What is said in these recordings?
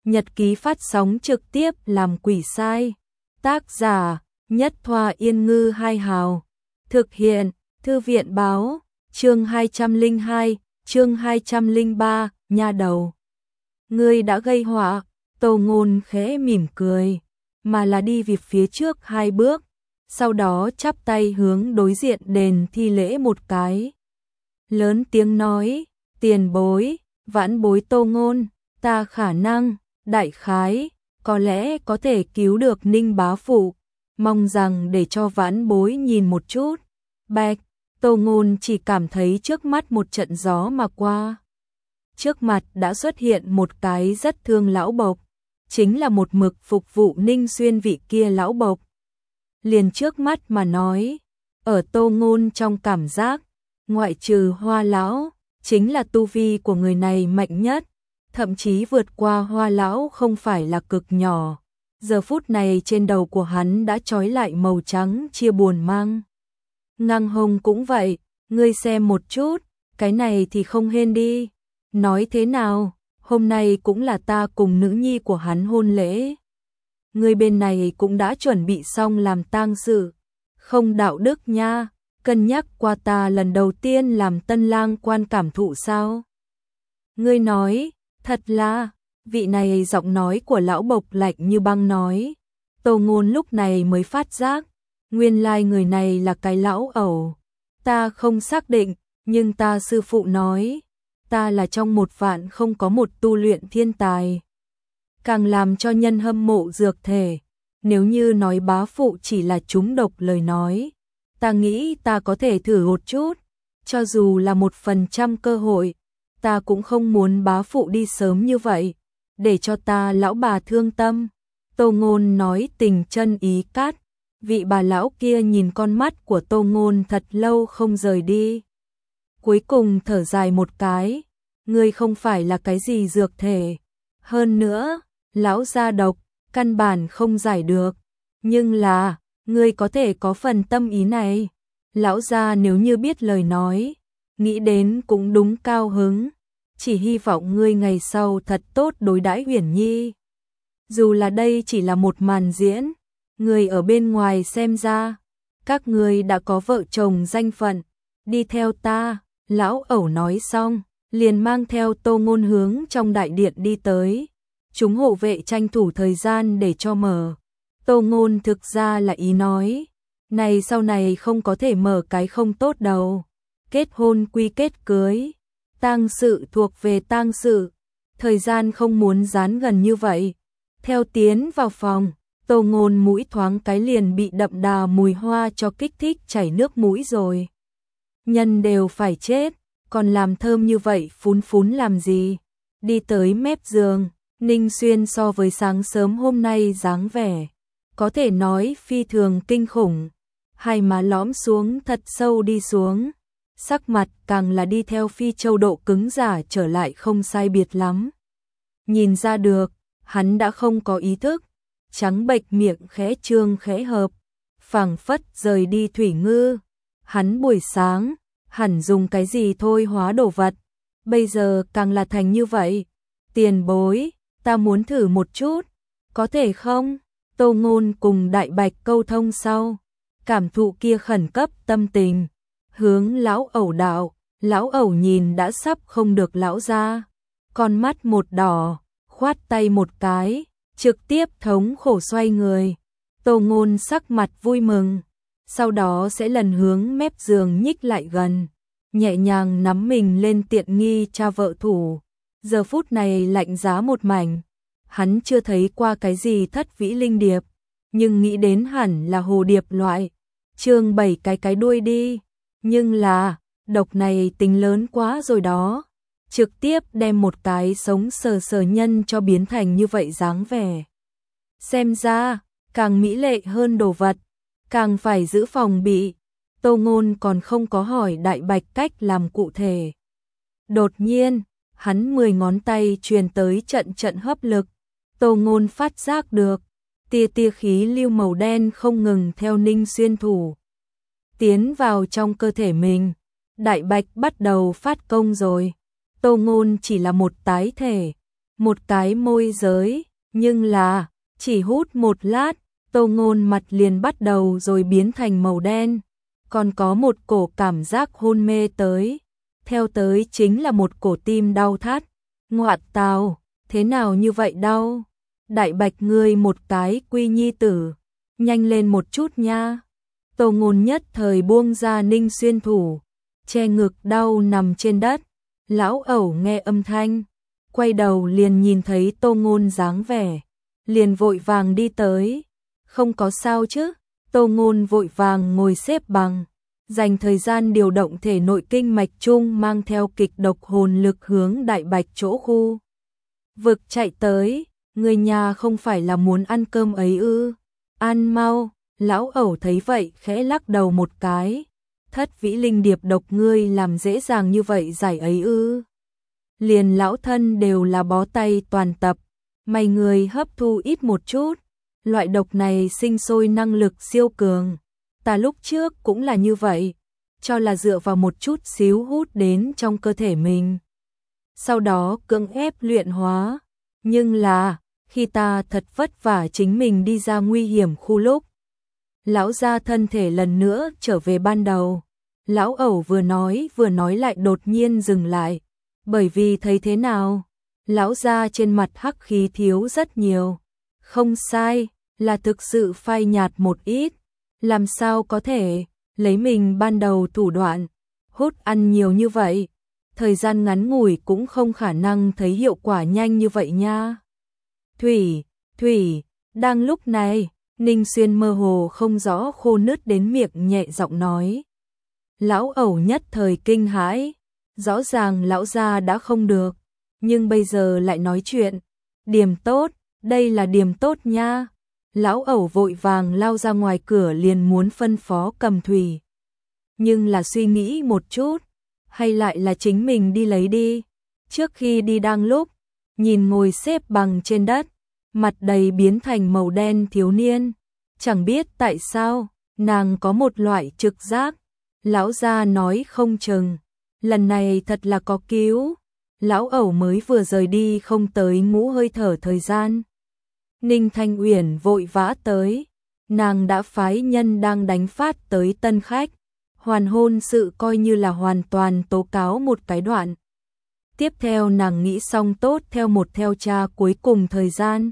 nhật ký phát sóng trực tiếp làm quỷ sai. Tác giả Nhất Thoa Yên Ngư Hai Hào. Thực hiện Thư viện Báo. Chương 202, chương 203, nha đầu. Ngươi đã gây họa. Tô Ngôn khẽ mỉm cười, mà là đi về phía trước 2 bước, sau đó chắp tay hướng đối diện đền thi lễ một cái. Lớn tiếng nói, tiền bối, vãn bối Tô Ngôn, ta khả năng, đại khái, có lẽ có thể cứu được Ninh bá phụ, mong rằng để cho vãn bối nhìn một chút. Bạch, Tô Ngôn chỉ cảm thấy trước mắt một trận gió mà qua. Trước mặt đã xuất hiện một cái rất thương lão bộc, chính là một mực phục vụ Ninh Xuyên vị kia lão bộc. Liền trước mắt mà nói, ở Tô Ngôn trong cảm giác, ngoại trừ Hoa lão, chính là tu vi của người này mạnh nhất, thậm chí vượt qua Hoa lão không phải là cực nhỏ. Giờ phút này trên đầu của hắn đã trói lại màu trắng chia buồn mang. Ngang hông cũng vậy, ngươi xem một chút, cái này thì không hên đi. Nói thế nào, hôm nay cũng là ta cùng nữ nhi của hắn hôn lễ. Ngươi bên này cũng đã chuẩn bị xong làm tang sự, không đạo đức nha, cân nhắc qua ta lần đầu tiên làm tân lang quan cảm thụ sao? Ngươi nói, thật là, vị này giọng nói của lão bộc lạnh như băng nói. Tô Ngôn lúc này mới phát giác, nguyên lai người này là cái lão ẩu. Ta không xác định, nhưng ta sư phụ nói, ta là trong 1 vạn không có một tu luyện thiên tài. Càng làm cho nhân hâm mộ dược thể, nếu như nói bá phụ chỉ là trúng độc lời nói, ta nghĩ ta có thể thử một chút, cho dù là 1% cơ hội, ta cũng không muốn bá phụ đi sớm như vậy, để cho ta lão bà thương tâm. Tô Ngôn nói tình chân ý cát, vị bà lão kia nhìn con mắt của Tô Ngôn thật lâu không rời đi. Cuối cùng thở dài một cái, ngươi không phải là cái gì dược thể, hơn nữa, lão gia độc, căn bản không giải được, nhưng là, ngươi có thể có phần tâm ý này. Lão gia nếu như biết lời nói, nghĩ đến cũng đúng cao hứng, chỉ hy vọng ngươi ngày sau thật tốt đối đãi Uyển Nhi. Dù là đây chỉ là một màn diễn, người ở bên ngoài xem ra, các ngươi đã có vợ chồng danh phận, đi theo ta. Lão ẩu nói xong, liền mang theo Tô Ngôn hướng trong đại điện đi tới. Chúng hộ vệ tranh thủ thời gian để cho mở. Tô Ngôn thực ra là ý nói, này sau này không có thể mở cái không tốt đâu. Kết hôn quy kết cưới, tang sự thuộc về tang sự, thời gian không muốn dán gần như vậy. Theo tiến vào phòng, Tô Ngôn mũi thoáng cái liền bị đậm đà mùi hoa cho kích thích chảy nước mũi rồi. Nhân đều phải chết, còn làm thơm như vậy phún phún làm gì? Đi tới mép giường, Ninh Xuyên so với sáng sớm hôm nay dáng vẻ, có thể nói phi thường kinh khủng. Hai má lõm xuống thật sâu đi xuống, sắc mặt càng là đi theo phi châu độ cứng giả trở lại không sai biệt lắm. Nhìn ra được, hắn đã không có ý thức, trắng bệch miệng khẽ trương khẽ hợp, phảng phất rời đi thủy ngư. Hắn buổi sáng, hẳn dùng cái gì thôi hóa đồ vật, bây giờ càng là thành như vậy. Tiền bối, ta muốn thử một chút, có thể không? Tô Ngôn cùng Đại Bạch câu thông sau, cảm thụ kia khẩn cấp tâm tình, hướng lão ẩu đạo. Lão ẩu nhìn đã sắp không được lão ra, con mắt một đỏ, khoát tay một cái, trực tiếp thống khổ xoay người. Tô Ngôn sắc mặt vui mừng, sau đó sẽ lần hướng mép giường nhích lại gần, nhẹ nhàng nắm mình lên tiện nghi cha vợ thủ. Giờ phút này lạnh giá một mảnh, hắn chưa thấy qua cái gì thất vĩ linh điệp, nhưng nghĩ đến hẳn là hồ điệp loại, chương 7 cái đuôi đi, nhưng là, độc này tính lớn quá rồi đó, trực tiếp đem một cái sống sờ sờ nhân cho biến thành như vậy dáng vẻ. Xem ra, càng mỹ lệ hơn đồ vật, càng phải giữ phòng bị. Tô Ngôn còn không có hỏi Đại Bạch cách làm cụ thể. Đột nhiên, hắn 10 ngón tay truyền tới trận trận hấp lực. Tô Ngôn phát giác được, tia tia khí lưu màu đen không ngừng theo Ninh Xuyên thủ tiến vào trong cơ thể mình. Đại Bạch bắt đầu phát công rồi. Tô Ngôn chỉ là một tái thể, một cái môi giới, nhưng là, chỉ hút một lát, Tô Ngôn mặt liền bắt đầu rồi biến thành màu đen, còn có một cổ cảm giác hôn mê tới, theo tới chính là một cổ tim đau thắt. Ngoạn tào, thế nào như vậy đau? Đại Bạch ngươi một cái quy nhi tử, nhanh lên một chút nha. Tô Ngôn nhất thời buông ra Ninh Xuyên thủ, che ngực đau nằm trên đất. Lão ẩu nghe âm thanh, quay đầu liền nhìn thấy Tô Ngôn dáng vẻ, liền vội vàng đi tới. Không có sao chứ? Tô Ngôn vội vàng ngồi xếp bằng, dành thời gian điều động thể nội kinh mạch trung mang theo kịch độc hồn lực hướng Đại Bạch chỗ khu vực chạy tới. Người nhà không phải là muốn ăn cơm ấy ư? Ăn mau. Lão ẩu thấy vậy khẽ lắc đầu một cái. Thất vĩ linh điệp độc ngươi làm dễ dàng như vậy giải ấy ư? Liền lão thân đều là bó tay toàn tập, mày người hấp thu ít một chút. Loại độc này sinh sôi năng lực siêu cường. Ta lúc trước cũng là như vậy, cho là dựa vào một chút xíu hút đến trong cơ thể mình, sau đó cưỡng ép luyện hóa. Nhưng là, khi ta thật vất vả chính mình đi ra nguy hiểm khu lúc, lão gia thân thể lần nữa trở về ban đầu. Lão ẩu vừa nói lại đột nhiên dừng lại, bởi vì thấy thế nào, lão gia trên mặt hắc khí thiếu rất nhiều. Không sai, là thực sự phai nhạt một ít. Làm sao có thể lấy mình ban đầu thủ đoạn hút ăn nhiều như vậy, thời gian ngắn ngủi cũng không khả năng thấy hiệu quả nhanh như vậy nha. Thủy, đang lúc này, Ninh Xuyên mơ hồ không rõ khô nứt đến miệng nhẹ giọng nói. Lão ẩu nhất thời kinh hãi, rõ ràng lão gia đã không được, nhưng bây giờ lại nói chuyện. Điểm tốt, đây là điểm tốt nha. Lão ẩu vội vàng lao ra ngoài cửa liền muốn phân phó Cầm Thủy. Nhưng là suy nghĩ một chút, hay lại là chính mình đi lấy đi. Trước khi đi đang lúc, nhìn ngồi xếp bằng trên đất, mặt đầy biến thành màu đen thiếu niên. Chẳng biết tại sao, nàng có một loại trực giác. Lão gia nói không chừng, lần này thật là có cứu. Lão ẩu mới vừa rời đi không tới ngũ hơi thở thời gian, Ninh Thanh Uyển vội vã tới, nàng đã phái nhân đang đánh phát tới tân khách, hoàn hôn sự coi như là hoàn toàn tố cáo một cái đoạn. Tiếp theo nàng nghĩ xong tốt theo cha cuối cùng thời gian.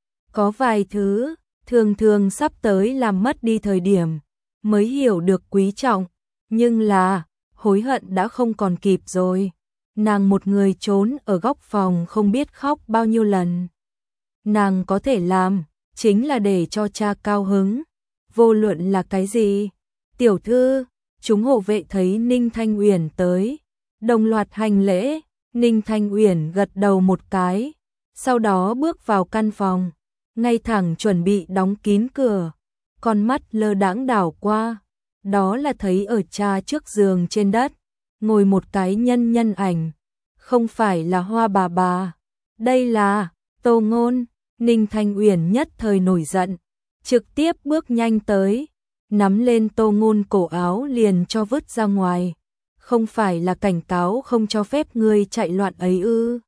Có vài thứ, thường sắp tới làm mất đi thời điểm, mới hiểu được quý trọng, nhưng là, hối hận đã không còn kịp rồi. Nàng một người trốn ở góc phòng không biết khóc bao nhiêu lần. Nàng có thể làm, chính là để cho cha cao hứng, vô luận là cái gì. Tiểu thư, chúng hộ vệ thấy Ninh Thanh Uyển tới, đồng loạt hành lễ. Ninh Thanh Uyển gật đầu một cái, sau đó bước vào căn phòng, ngay thẳng chuẩn bị đóng kín cửa, con mắt lơ đãng đảo qua, đó là thấy ở cha trước giường trên đất, ngồi một cái nhân ảnh, không phải là Hoa bà, đây là Tô Ngôn. Ninh Thanh Uyển nhất thời nổi giận, trực tiếp bước nhanh tới, nắm lên Tô Ngôn cổ áo liền cho vứt ra ngoài. Không phải là cảnh cáo không cho phép ngươi chạy loạn ấy ư?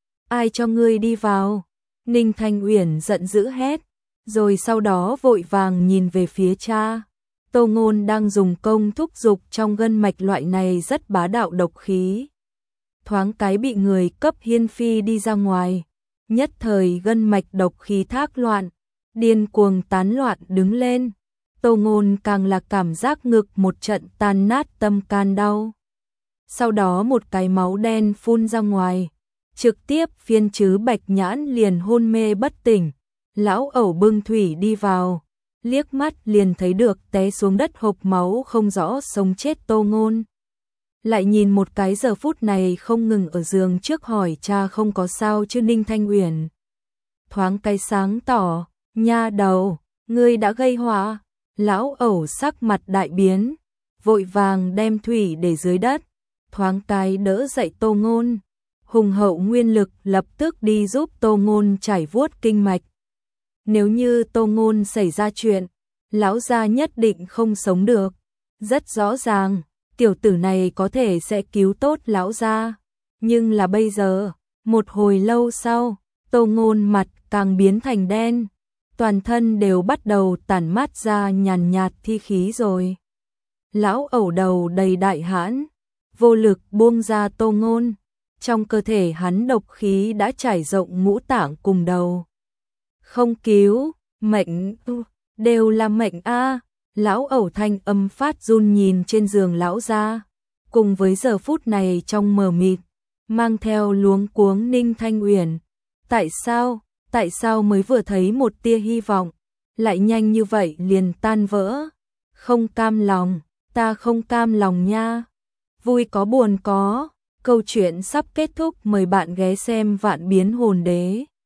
Ai cho ngươi đi vào? Ninh Thanh Uyển giận dữ hét, rồi sau đó vội vàng nhìn về phía cha. Tô Ngôn đang dùng công thúc dục trong gân mạch loại này rất bá đạo độc khí. Thoáng cái bị người cấp hiên phi đi ra ngoài. Nhất thời gân mạch độc khí thác loạn, điên cuồng tán loạn đứng lên. Tô Ngôn càng là cảm giác ngực một trận tan nát tâm can đau. Sau đó một cái máu đen phun ra ngoài, trực tiếp phiên chứ Bạch Nhãn liền hôn mê bất tỉnh. Lão ẩu bưng thủy đi vào, liếc mắt liền thấy được té xuống đất hộc máu không rõ sống chết Tô Ngôn. Lại nhìn một cái giờ phút này không ngừng ở giường trước hỏi cha không có sao chứ. Ninh Thanh Uyển thoáng cái sáng tỏ, nha đầu, ngươi đã gây họa. Lão ẩu sắc mặt đại biến, vội vàng đem thủy để dưới đất, thoáng cái đỡ dậy Tô Ngôn, hùng hậu nguyên lực lập tức đi giúp Tô Ngôn chảy vuốt kinh mạch. Nếu như Tô Ngôn xảy ra chuyện, lão gia nhất định không sống được. Rất rõ ràng, tiểu tử này có thể sẽ cứu tốt lão gia, nhưng là bây giờ, Một hồi lâu sau, Tô Ngôn mặt càng biến thành đen, toàn thân đều bắt đầu tản mát ra nhàn nhạt thi khí rồi. Lão ẩu đầu đầy đại hãn, vô lực buông ra Tô Ngôn, trong cơ thể hắn độc khí đã trải rộng ngũ tạng cùng đầu. Không cứu, mệnh, đều là mệnh a. Lão ẩu thanh âm phát run nhìn trên giường lão gia, cùng với giờ phút này trong mờ mịt, mang theo luống cuống Ninh Thanh Uyển. Tại sao mới vừa thấy một tia hy vọng, lại nhanh như vậy liền tan vỡ? Không cam lòng, ta không cam lòng nha. Vui có buồn có, câu chuyện sắp kết thúc, mời bạn ghé xem Vạn Biến Hồn Đế.